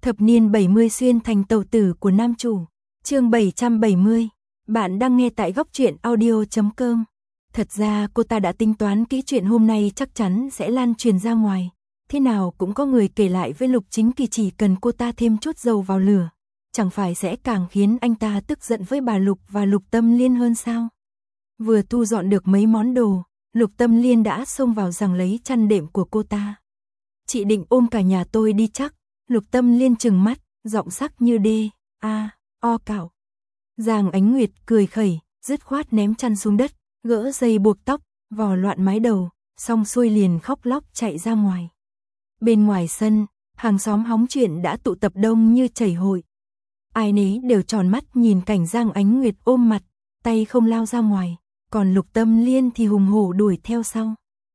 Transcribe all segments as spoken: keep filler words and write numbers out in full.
Thập niên bảy mươi xuyên thành tàu tử của nam chủ. Chương bảy trăm bảy mươi. Bạn đang nghe tại góc truyện audio chấm com. Thật ra cô ta đã tính toán kỹ chuyện hôm nay chắc chắn sẽ lan truyền ra ngoài. Thế nào cũng có người kể lại với Lục Chính Kỳ, chỉ cần cô ta thêm chút dầu vào lửa, chẳng phải sẽ càng khiến anh ta tức giận với bà Lục và Lục Tâm Liên hơn sao? Vừa thu dọn được mấy món đồ, Lục Tâm Liên đã xông vào giằng lấy chăn đệm của cô ta. Chị định ôm cả nhà tôi đi chắc? Lục Tâm Liên trừng mắt, giọng sắc như đê, a, o cạo. Giang Ánh Nguyệt cười khẩy, dứt khoát ném chăn xuống đất, gỡ dây buộc tóc, vò loạn mái đầu, xong xuôi liền khóc lóc chạy ra ngoài. Bên ngoài sân, hàng xóm hóng chuyện đã tụ tập đông như chảy hội. Ai nấy đều tròn mắt nhìn cảnh Giang Ánh Nguyệt ôm mặt, tay không lao ra ngoài, còn Lục Tâm Liên thì hùng hổ đuổi theo sau.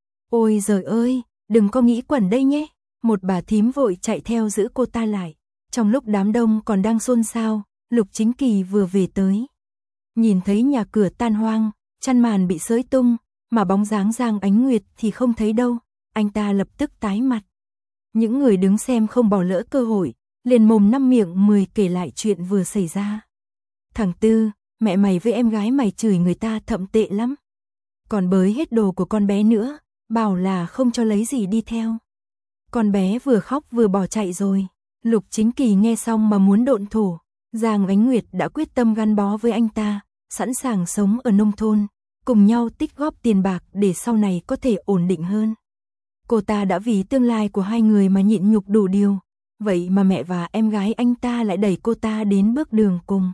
Ôi giời ơi, đừng có nghĩ quẩn đây nhé. Một bà thím vội chạy theo giữ cô ta lại. Trong lúc đám đông còn đang xôn xao, Lục Chính Kỳ vừa về tới. Nhìn thấy nhà cửa tan hoang, chăn màn bị xới tung, mà bóng dáng Giang Ánh Nguyệt thì không thấy đâu, anh ta lập tức tái mặt. Những người đứng xem không bỏ lỡ cơ hội, liền mồm năm miệng mười kể lại chuyện vừa xảy ra. Thằng Tư, mẹ mày với em gái mày chửi người ta thậm tệ lắm. Còn bới hết đồ của con bé nữa, bảo là không cho lấy gì đi theo. Con bé vừa khóc vừa bỏ chạy rồi. Lục Chính Kỳ nghe xong mà muốn độn thổ. Giang Ánh Nguyệt đã quyết tâm gắn bó với anh ta, sẵn sàng sống ở nông thôn, cùng nhau tích góp tiền bạc để sau này có thể ổn định hơn. Cô ta đã vì tương lai của hai người mà nhịn nhục đủ điều, vậy mà mẹ và em gái anh ta lại đẩy cô ta đến bước đường cùng.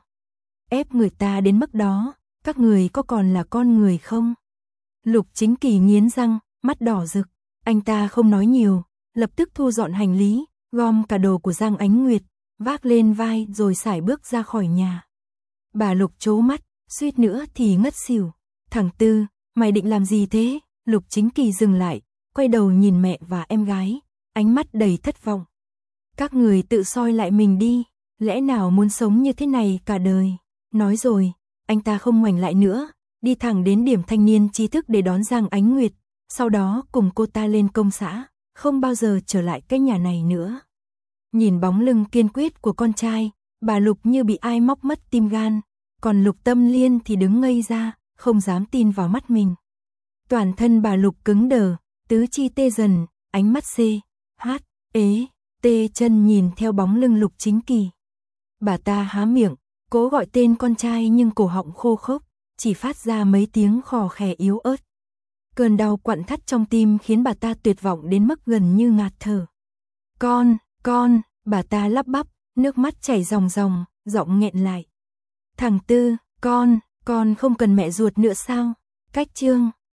Ép người ta đến mức đó, các người có còn là con người không? Lục Chính Kỳ nghiến răng, mắt đỏ rực, anh ta không nói nhiều, lập tức thu dọn hành lý, gom cả đồ của Giang Ánh Nguyệt, vác lên vai rồi sải bước ra khỏi nhà. Bà Lục trố mắt, suýt nữa thì ngất xỉu. Thằng Tư, mày định làm gì thế? Lục Chính Kỳ dừng lại, quay đầu nhìn mẹ và em gái, ánh mắt đầy thất vọng. Các người tự soi lại mình đi, lẽ nào muốn sống như thế này cả đời? Nói rồi, anh ta không ngoảnh lại nữa, đi thẳng đến điểm thanh niên trí thức để đón Giang Ánh Nguyệt, sau đó cùng cô ta lên công xã, không bao giờ trở lại cái nhà này nữa. Nhìn bóng lưng kiên quyết của con trai, bà Lục như bị ai móc mất tim gan, còn Lục Tâm Liên thì đứng ngây ra, không dám tin vào mắt mình. Toàn thân bà Lục cứng đờ, tứ chi tê dần, ánh mắt xê, hát, ế, tê chân nhìn theo bóng lưng Lục Chính Kỳ. Bà ta há miệng, cố gọi tên con trai nhưng cổ họng khô khốc, chỉ phát ra mấy tiếng khò khè yếu ớt. Cơn đau quặn thắt trong tim khiến bà ta tuyệt vọng đến mức gần như ngạt thở. Con, con, bà ta lắp bắp, nước mắt chảy ròng ròng, giọng nghẹn lại. Thằng Tư, con, con không cần mẹ ruột nữa sao? Cách chương